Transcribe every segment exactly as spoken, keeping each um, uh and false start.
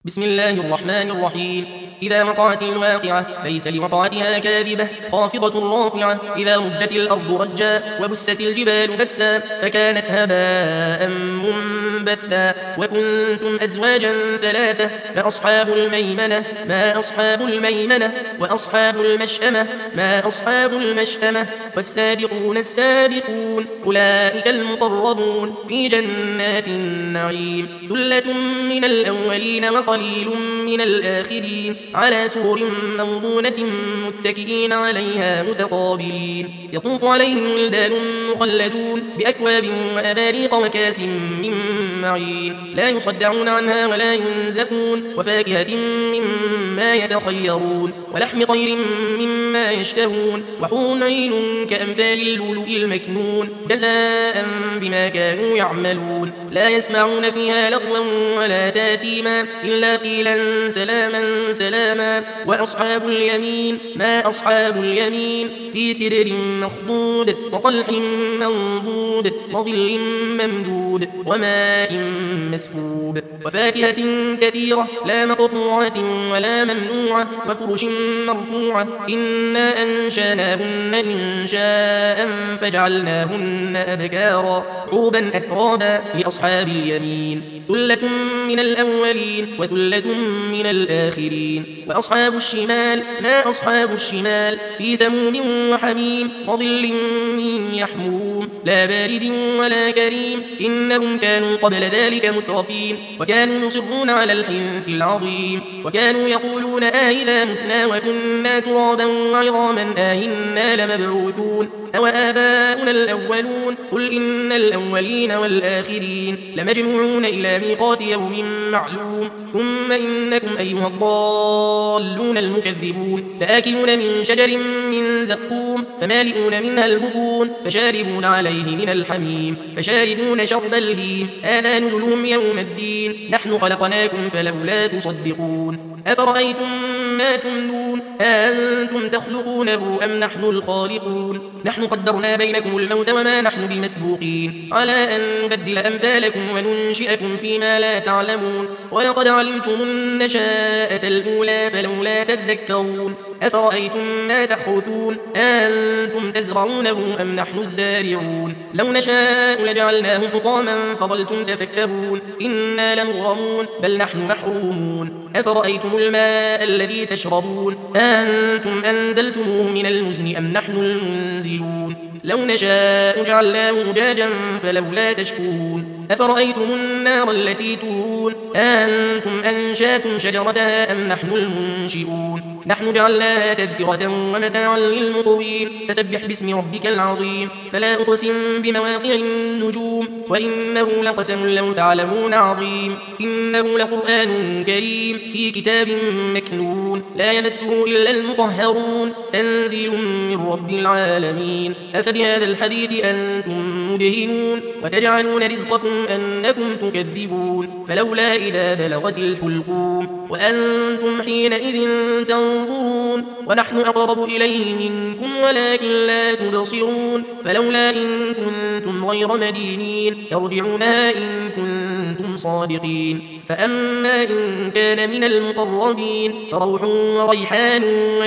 بسم الله الرحمن الرحيم. إذا وقعت الواقعة ليس لوقعتها كاذبة خافضة رافعة. إذا رجت الأرض رجا وبست الجبال بسا فكانت هباء منبثا وكنتم أزواجا ثلاثة فأصحاب الميمنة ما أصحاب الميمنة وأصحاب المشأمة ما أصحاب المشأمة والسابقون السابقون أولئك المقربون في جنات النعيم ثلة من الأولين وقليل من الآخرين على سرر موضونة متكئين عليها متقابلين يطوف عليهم ولدان مخلدون بأكواب وأباريق وكاس من معين لا يصدعون عنها ولا ينزفون وفاكهة مما يتخيرون ولحم طير مما يشتهون وحور عين كأمثال اللؤلؤ المكنون جزاء بما كانوا يعملون لا يسمعون فيها لغوا ولا تاثيما إلا قيلا سلاما سلاما وأصحاب اليمين ما أصحاب اليمين في سدر مخضود وطلح منضود وظل ممدود وماء مسكوب وفاكهة كثيرة لا مقطوعة ولا ممنوعة وفرش مرفوعة إنا أنشاناهن إنشاء فجعلناهن أبكارا عوبا أترابا لأصحاب اليمين ثلة من الأولين وثلة من الآخرين وأصحاب الشمال ما أصحاب الشمال في سموم وحميم وظل من يحموم لا بارد ولا كريم إنهم كانوا قبل ذلك مترفين وكانوا يصرون على الحنث العظيم وكانوا يقولون آئذا متنا وكنا ترابا وعظاما آئنا لمبعوثون أو آباؤنا الأولون قل إن الأولين والآخرين لمجموعون إلى ميقات يوم معلوم ثم إنكم أيها الضالون المكذبون لآكلون من شجر من زقوم فمالئون منها البطون فشاربون عليه من الحميم فشاربون شرب الهيم هذا نزلهم يوم الدين نحن خلقناكم فلولا تصدقون أفرأيتم ما تمنون أنتم تخلقونه أم نحن الخالقون نحن قدرنا بينكم الموت وما نحن بمسبوقين على أن نبدل أمثالكم وننشئكم فيما لا تعلمون ولقد علمتم النشاءة الأولى فلولا تذكرون أفرأيتم ما تحرثون أنتم تزرعونه أم نحن الزارعون لو نشاء لجعلناه حطاما فظلتم تفكرون إنا لمغرمون بل نحن محرومون أفرأيتم الماء الذي تشربون أنتم أنزلتموه من المزن أم نحن المنزلون لو نشاء جعلناه أجاجا فلولا تشكرون أفرأيتم النار التي تورون أنتم أنشأتم شجرتها أم نحن المنشئون نحن جعلناها تذكرة ومتاعا للمقوين فسبح باسم ربك العظيم فلا أقسم بمواقع النجوم وإنه لقسم لو تعلمون عظيم إنه لقرآن كريم في كتاب مكنون لا يمسه إلا المطهرون تنزيل من رب العالمين أفبهذا الحديث أنتم مدهنون وتجعلون رزقكم أنكم تكذبون فلولا إذا بلغت الحلقوم وأنتم حينئذ تنظرون ونحن أقرب إليه منكم ولكن لا تبصرون فلولا إن كنتم غير مدينين ترجعونها إن كنتم صادقين فأما إن كان من المقربين فروح وريحان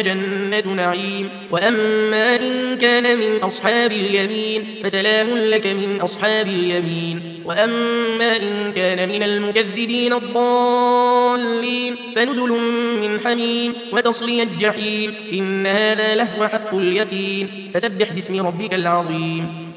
وجنة نعيم وأما إن كان من أصحاب اليمين فسلام لك من أصحاب اليمين وأما إن كان من المكذبين الضالين فنزل من حميم وتصلية جحيم إن هذا لهو حق اليقين فسبح باسم ربك العظيم